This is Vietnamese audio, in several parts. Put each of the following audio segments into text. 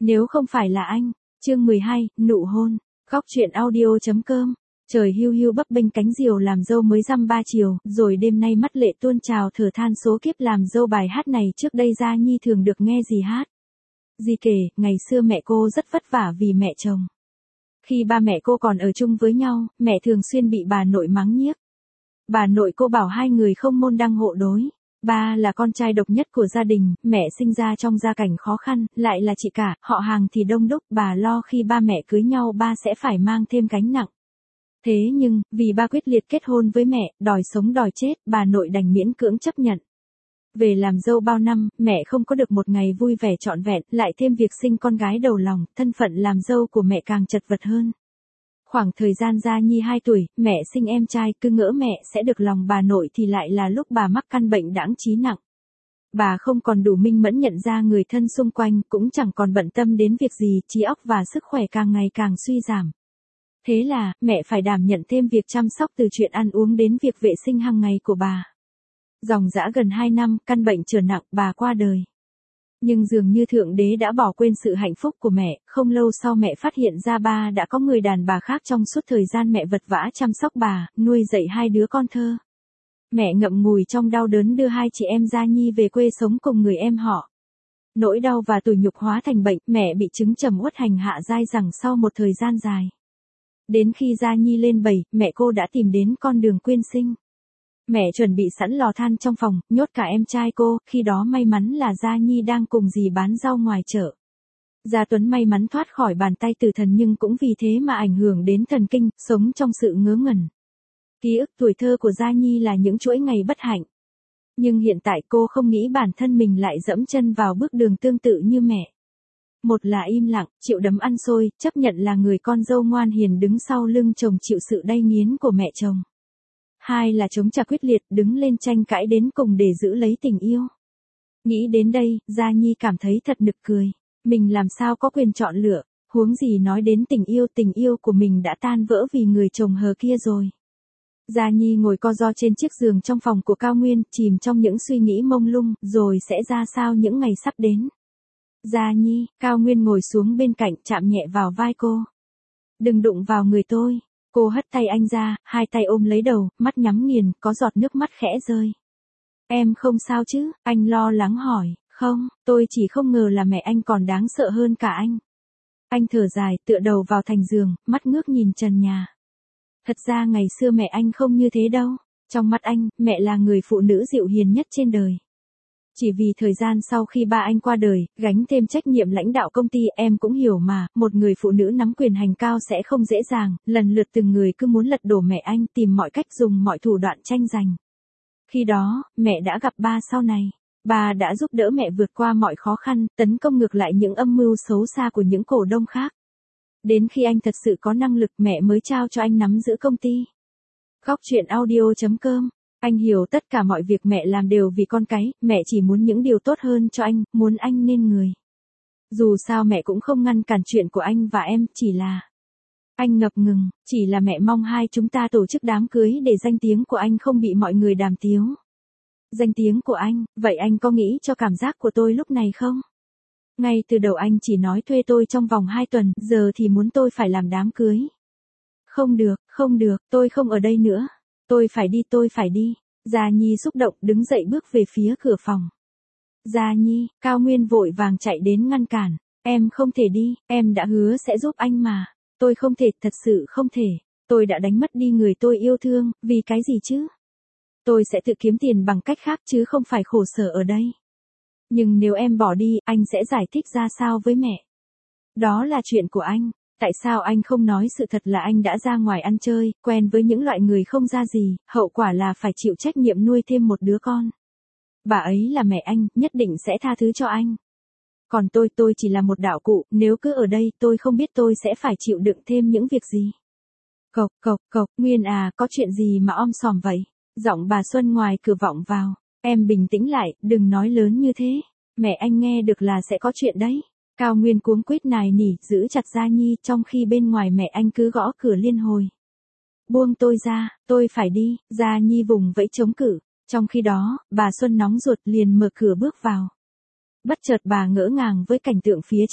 Nếu không phải là anh. Chương 12, nụ hôn. Góc truyện audio.com. Trời hiu hiu bấp bênh cánh diều làm dâu mới dăm 3 chiều, rồi đêm nay mắt lệ tuôn trào thở than số kiếp làm dâu. Bài hát này trước đây Gia Nhi thường được nghe dì hát. Dì kể, ngày xưa mẹ cô rất vất vả vì mẹ chồng. Khi ba mẹ cô còn ở chung với nhau, mẹ thường xuyên bị bà nội mắng nhiếc. Bà nội cô bảo hai người không môn đăng hộ đối. Ba là con trai độc nhất của gia đình, mẹ sinh ra trong gia cảnh khó khăn, lại là chị cả, họ hàng thì đông đúc, bà lo khi ba mẹ cưới nhau ba sẽ phải mang thêm gánh nặng. Thế nhưng, vì ba quyết liệt kết hôn với mẹ, đòi sống đòi chết, bà nội đành miễn cưỡng chấp nhận. Về làm dâu bao năm, mẹ không có được một ngày vui vẻ trọn vẹn, lại thêm việc sinh con gái đầu lòng, thân phận làm dâu của mẹ càng chật vật hơn. Khoảng thời gian Gia Nhi 2 tuổi, mẹ sinh em trai, cứ ngỡ mẹ sẽ được lòng bà nội thì lại là lúc bà mắc căn bệnh đãng trí nặng. Bà không còn đủ minh mẫn nhận ra người thân xung quanh, cũng chẳng còn bận tâm đến việc gì, trí óc và sức khỏe càng ngày càng suy giảm. Thế là, mẹ phải đảm nhận thêm việc chăm sóc từ chuyện ăn uống đến việc vệ sinh hàng ngày của bà. Dòng dã gần 2 năm, căn bệnh trở nặng, bà qua đời. Nhưng dường như Thượng Đế đã bỏ quên sự hạnh phúc của mẹ, không lâu sau mẹ phát hiện ra ba đã có người đàn bà khác trong suốt thời gian mẹ vật vã chăm sóc bà, nuôi dạy 2 đứa con thơ. Mẹ ngậm ngùi trong đau đớn đưa 2 chị em Gia Nhi về quê sống cùng người em họ. Nỗi đau và tủi nhục hóa thành bệnh, mẹ bị chứng trầm uất hành hạ dai dẳng sau một thời gian dài. Đến khi Gia Nhi lên 7, mẹ cô đã tìm đến con đường quyên sinh. Mẹ chuẩn bị sẵn lò than trong phòng, nhốt cả em trai cô, khi đó may mắn là Gia Nhi đang cùng dì bán rau ngoài chợ. Gia Tuấn may mắn thoát khỏi bàn tay tử thần nhưng cũng vì thế mà ảnh hưởng đến thần kinh, sống trong sự ngớ ngẩn. Ký ức tuổi thơ của Gia Nhi là những chuỗi ngày bất hạnh. Nhưng hiện tại cô không nghĩ bản thân mình lại dẫm chân vào bước đường tương tự như mẹ. Một là im lặng, chịu đấm ăn xôi, chấp nhận là người con dâu ngoan hiền đứng sau lưng chồng chịu sự đay nghiến của mẹ chồng. 2 là chống trả quyết liệt, đứng lên tranh cãi đến cùng để giữ lấy tình yêu. Nghĩ đến đây, Gia Nhi cảm thấy thật nực cười. Mình làm sao có quyền chọn lựa, huống gì nói đến tình yêu của mình đã tan vỡ vì người chồng hờ kia rồi. Gia Nhi ngồi co ro trên chiếc giường trong phòng của Cao Nguyên, chìm trong những suy nghĩ mông lung, rồi sẽ ra sao những ngày sắp đến. Gia Nhi, Cao Nguyên ngồi xuống bên cạnh chạm nhẹ vào vai cô. Đừng đụng vào người tôi. Cô hất tay anh ra, 2 tay ôm lấy đầu, mắt nhắm nghiền, có giọt nước mắt khẽ rơi. Em không sao chứ? Anh lo lắng hỏi. Không, tôi chỉ không ngờ là mẹ anh còn đáng sợ hơn cả anh. Anh thở dài, tựa đầu vào thành giường, mắt ngước nhìn trần nhà. Thật ra ngày xưa mẹ anh không như thế đâu. Trong mắt anh, mẹ là người phụ nữ dịu hiền nhất trên đời. Chỉ vì thời gian sau khi ba anh qua đời, gánh thêm trách nhiệm lãnh đạo công ty, em cũng hiểu mà, một người phụ nữ nắm quyền hành cao sẽ không dễ dàng, lần lượt từng người cứ muốn lật đổ mẹ anh, tìm mọi cách dùng mọi thủ đoạn tranh giành. Khi đó, mẹ đã gặp ba sau này. Ba đã giúp đỡ mẹ vượt qua mọi khó khăn, tấn công ngược lại những âm mưu xấu xa của những cổ đông khác. Đến khi anh thật sự có năng lực mẹ mới trao cho anh nắm giữ công ty. Góc truyện audio.com. Anh hiểu tất cả mọi việc mẹ làm đều vì con cái, mẹ chỉ muốn những điều tốt hơn cho anh, muốn anh nên người. Dù sao mẹ cũng không ngăn cản chuyện của anh và em, chỉ là... Anh ngập ngừng, chỉ là mẹ mong hai chúng ta tổ chức đám cưới để danh tiếng của anh không bị mọi người đàm tiếu. Danh tiếng của anh, vậy anh có nghĩ cho cảm giác của tôi lúc này không? Ngay từ đầu anh chỉ nói thuê tôi trong vòng 2 tuần, giờ thì muốn tôi phải làm đám cưới. Không được, tôi không ở đây nữa. Tôi phải đi. Gia Nhi xúc động đứng dậy bước về phía cửa phòng. Gia Nhi, Cao Nguyên vội vàng chạy đến ngăn cản. Em không thể đi, em đã hứa sẽ giúp anh mà. Tôi không thể, thật sự không thể. Tôi đã đánh mất đi người tôi yêu thương, vì cái gì chứ? Tôi sẽ tự kiếm tiền bằng cách khác chứ không phải khổ sở ở đây. Nhưng nếu em bỏ đi, anh sẽ giải thích ra sao với mẹ? Đó là chuyện của anh. Tại sao anh không nói sự thật là anh đã ra ngoài ăn chơi, quen với những loại người không ra gì, hậu quả là phải chịu trách nhiệm nuôi thêm một đứa con. Bà ấy là mẹ anh, nhất định sẽ tha thứ cho anh. Còn tôi chỉ là một đạo cụ, nếu cứ ở đây tôi không biết tôi sẽ phải chịu đựng thêm những việc gì. Cộc, Nguyên à, có chuyện gì mà om sòm vậy? Giọng bà Xuân ngoài cửa vọng vào. Em bình tĩnh lại, đừng nói lớn như thế. Mẹ anh nghe được là sẽ có chuyện đấy. Cao Nguyên cuống quýt nài nỉ, giữ chặt Gia Nhi trong khi bên ngoài mẹ anh cứ gõ cửa liên hồi. Buông tôi ra, tôi phải đi, Gia Nhi vùng vẫy chống cự. Trong khi đó, bà Xuân nóng ruột liền mở cửa bước vào. Bất chợt bà ngỡ ngàng với cảnh tượng phía trong.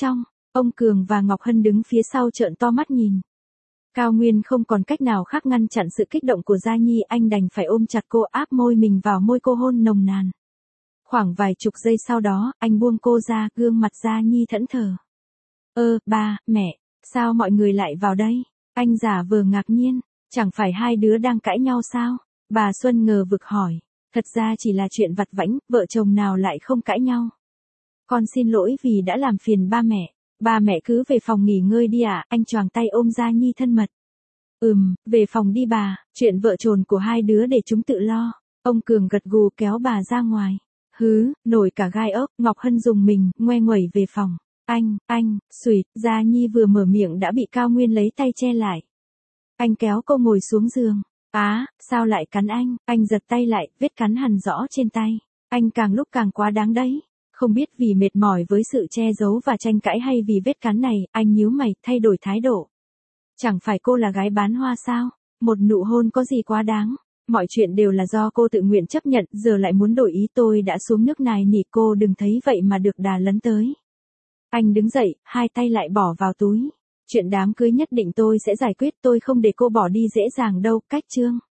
Ông Cường và Ngọc Hân đứng phía sau trợn to mắt nhìn. Cao Nguyên không còn cách nào khác ngăn chặn sự kích động của Gia Nhi, anh đành phải ôm chặt cô, áp môi mình vào môi cô hôn nồng nàn. Khoảng vài chục giây sau đó, anh buông cô ra, gương mặt Gia Nhi thẫn thờ. Ba, mẹ, sao mọi người lại vào đây? Anh giả vờ ngạc nhiên, chẳng phải hai đứa đang cãi nhau sao? Bà Xuân ngờ vực hỏi. Thật ra chỉ là chuyện vặt vãnh, vợ chồng nào lại không cãi nhau. Con xin lỗi vì đã làm phiền ba mẹ. Ba mẹ cứ về phòng nghỉ ngơi đi ạ, anh choàng tay ôm Gia Nhi thân mật. Về phòng đi bà, chuyện vợ chồng của hai đứa để chúng tự lo. Ông Cường gật gù kéo bà ra ngoài. Nổi cả gai ốc, Ngọc Hân dùng mình, ngoe nguẩy về phòng. Xùi, Gia Nhi vừa mở miệng đã bị Cao Nguyên lấy tay che lại. Anh kéo cô ngồi xuống giường. Sao lại cắn anh? Anh giật tay lại, vết cắn hằn rõ trên tay. Anh càng lúc càng quá đáng đấy. Không biết vì mệt mỏi với sự che giấu và tranh cãi hay vì vết cắn này, anh nhíu mày, thay đổi thái độ. Chẳng phải cô là gái bán hoa sao? Một nụ hôn có gì quá đáng? Mọi chuyện đều là do cô tự nguyện chấp nhận, giờ lại muốn đổi ý. Tôi đã xuống nước nài nỉ cô đừng thấy vậy mà được đà lấn tới. Anh đứng dậy, hai tay lại bỏ vào túi. Chuyện đám cưới nhất định tôi sẽ giải quyết, tôi không để cô bỏ đi dễ dàng đâu. Cách chương